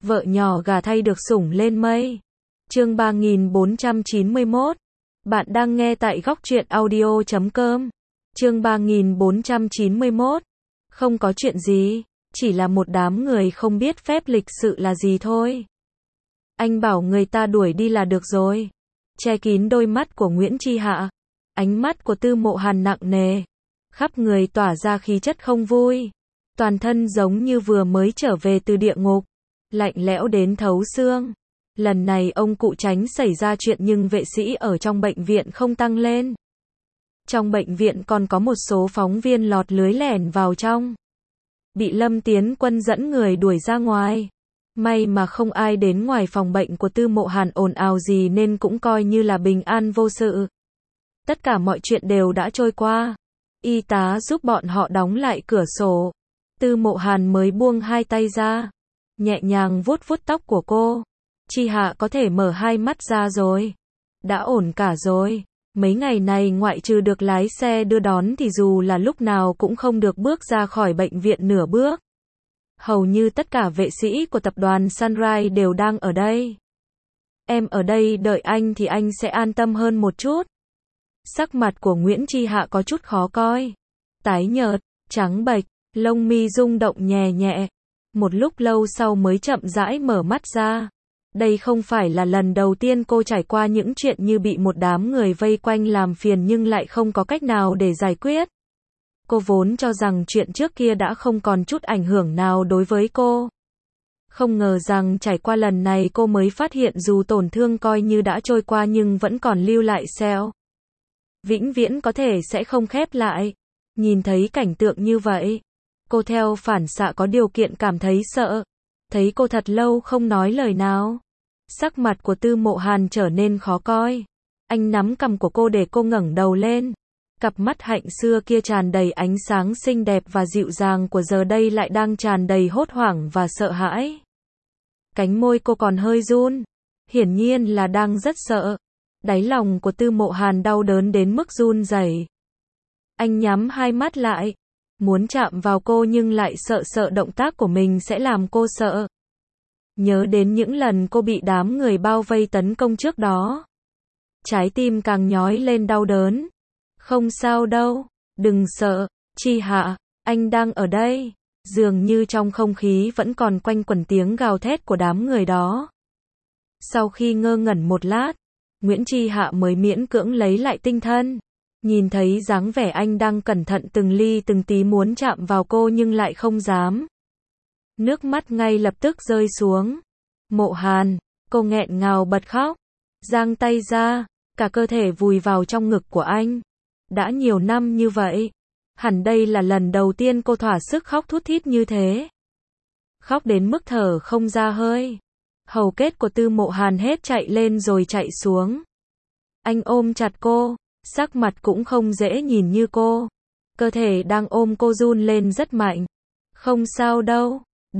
Vợ nhỏ gà thay được sủng lên mây. Chương 3491. Bạn đang nghe tại góc truyện audio.com. Chương 3491. Không có chuyện gì, chỉ là một đám người không biết phép lịch sự là gì thôi. Anh bảo người ta đuổi đi là được rồi. Che kín đôi mắt của Nguyễn Chi Hạ. Ánh mắt của Tư Mộ Hàn nặng nề. Khắp người tỏa ra khí chất không vui. Toàn thân giống như vừa mới trở về từ địa ngục. Lạnh lẽo đến thấu xương. Lần này ông cụ tránh xảy ra chuyện nhưng vệ sĩ ở trong bệnh viện không tăng lên. Trong bệnh viện còn có một số phóng viên lọt lưới lẻn vào trong. Bị Lâm Tiến Quân dẫn người đuổi ra ngoài. May mà không ai đến ngoài phòng bệnh của Tư Mộ Hàn ồn ào gì nên cũng coi như là bình an vô sự. Tất cả mọi chuyện đều đã trôi qua. Y tá giúp bọn họ đóng lại cửa sổ. Tư Mộ Hàn mới buông hai tay ra. Nhẹ nhàng vuốt vuốt tóc của cô. Chi Hạ có thể mở hai mắt ra rồi. Đã ổn cả rồi. Mấy ngày này ngoại trừ được lái xe đưa đón thì dù là lúc nào cũng không được bước ra khỏi bệnh viện nửa bước. Hầu như tất cả vệ sĩ của tập đoàn Sunrise đều đang ở đây. Em ở đây đợi anh thì anh sẽ an tâm hơn một chút. Sắc mặt của Nguyễn Chi Hạ có chút khó coi. Tái nhợt, trắng bệch, lông mi rung động nhẹ nhẹ. Một lúc lâu sau mới chậm rãi mở mắt ra. Đây không phải là lần đầu tiên cô trải qua những chuyện như bị một đám người vây quanh làm phiền nhưng lại không có cách nào để giải quyết. Cô vốn cho rằng chuyện trước kia đã không còn chút ảnh hưởng nào đối với cô. Không ngờ rằng trải qua lần này cô mới phát hiện dù tổn thương coi như đã trôi qua nhưng vẫn còn lưu lại sẹo. Vĩnh viễn có thể sẽ không khép lại. Nhìn thấy cảnh tượng như vậy, cô theo phản xạ có điều kiện cảm thấy sợ. Thấy cô thật lâu không nói lời nào. Sắc mặt của Tư Mộ Hàn trở nên khó coi. Anh nắm cằm của cô để cô ngẩng đầu lên. Cặp mắt hạnh xưa kia tràn đầy ánh sáng xinh đẹp và dịu dàng của giờ đây lại đang tràn đầy hốt hoảng và sợ hãi. Cánh môi cô còn hơi run. Hiển nhiên là đang rất sợ. Đáy lòng của Tư Mộ Hàn đau đớn đến mức run rẩy. Anh nhắm hai mắt lại. Muốn chạm vào cô nhưng lại sợ động tác của mình sẽ làm cô sợ. Nhớ đến những lần cô bị đám người bao vây tấn công trước đó. Trái tim càng nhói lên đau đớn. Không sao đâu, đừng sợ, Chi Hạ, anh đang ở đây. Dường như trong không khí vẫn còn quanh quẩn tiếng gào thét của đám người đó. Sau khi ngơ ngẩn một lát, Nguyễn Chi Hạ mới miễn cưỡng lấy lại tinh thần. Nhìn thấy dáng vẻ anh đang cẩn thận từng ly từng tí muốn chạm vào cô nhưng lại không dám. Nước mắt ngay lập tức rơi xuống. Mộ Hàn, cô nghẹn ngào bật khóc. Giang tay ra, cả cơ thể vùi vào trong ngực của anh. Đã nhiều năm như vậy. Hẳn đây là lần đầu tiên cô thỏa sức khóc thút thít như thế. Khóc đến mức thở không ra hơi. Hầu kết của Tư Mộ Hàn hết chạy lên rồi chạy xuống. Anh ôm chặt cô. Sắc mặt cũng không dễ nhìn như cô. Cơ thể đang ôm cô run lên rất mạnh. Không sao đâu.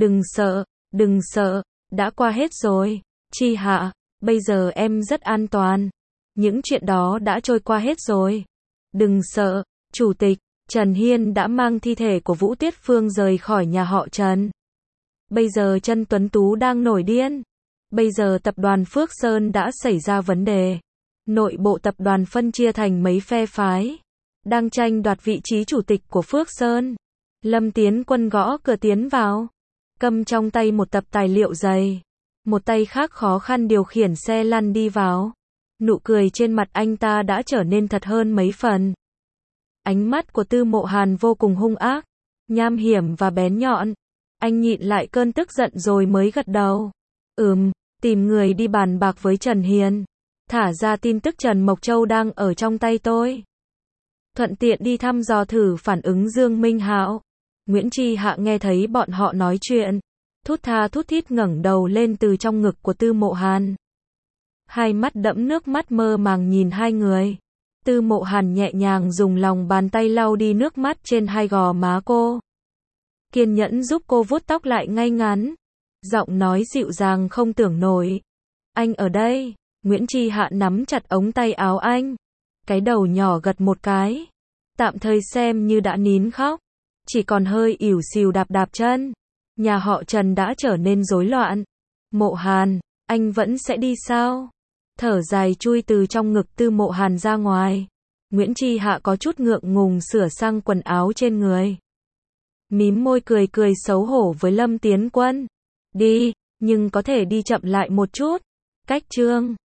Đừng sợ. Đã qua hết rồi. Chi Hạ, bây giờ em rất an toàn. Những chuyện đó đã trôi qua hết rồi. Đừng sợ. Chủ tịch Trần Hiên đã mang thi thể của Vũ Tuyết Phương rời khỏi nhà họ Trần. Bây giờ Trần Tuấn Tú đang nổi điên. Bây giờ tập đoàn Phước Sơn đã xảy ra vấn đề. Nội bộ tập đoàn phân chia thành mấy phe phái. Đang tranh đoạt vị trí chủ tịch của Phước Sơn. Lâm Tiến Quân gõ cửa tiến vào. Cầm trong tay một tập tài liệu dày. Một tay khác khó khăn điều khiển xe lăn đi vào. Nụ cười trên mặt anh ta đã trở nên thật hơn mấy phần. Ánh mắt của Tư Mộ Hàn vô cùng hung ác, nham hiểm và bén nhọn. Anh nhịn lại cơn tức giận rồi mới gật đầu. Tìm người đi bàn bạc với Trần Hiền. Thả ra tin tức Trần Mộc Châu đang ở trong tay tôi. Thuận tiện đi thăm dò thử phản ứng Dương Minh Hạo. Nguyễn Chi Hạ nghe thấy bọn họ nói chuyện. Thút tha thút thít ngẩng đầu lên từ trong ngực của Tư Mộ Hàn. Hai mắt đẫm nước mắt mơ màng nhìn hai người. Tư Mộ Hàn nhẹ nhàng dùng lòng bàn tay lau đi nước mắt trên hai gò má cô. Kiên nhẫn giúp cô vuốt tóc lại ngay ngắn. Giọng nói dịu dàng không tưởng nổi. Anh ở đây. Nguyễn Chi Hạ nắm chặt ống tay áo anh. Cái đầu nhỏ gật một cái. Tạm thời xem như đã nín khóc. Chỉ còn hơi ỉu xìu đạp đạp chân. Nhà họ Trần đã trở nên rối loạn. Mộ Hàn, anh vẫn sẽ đi sao? Thở dài chui từ trong ngực Tư Mộ Hàn ra ngoài. Nguyễn Tri Hạ có chút ngượng ngùng sửa sang quần áo trên người. Mím môi cười cười xấu hổ với Lâm Tiến Quân. Đi, nhưng có thể đi chậm lại một chút. Cách chương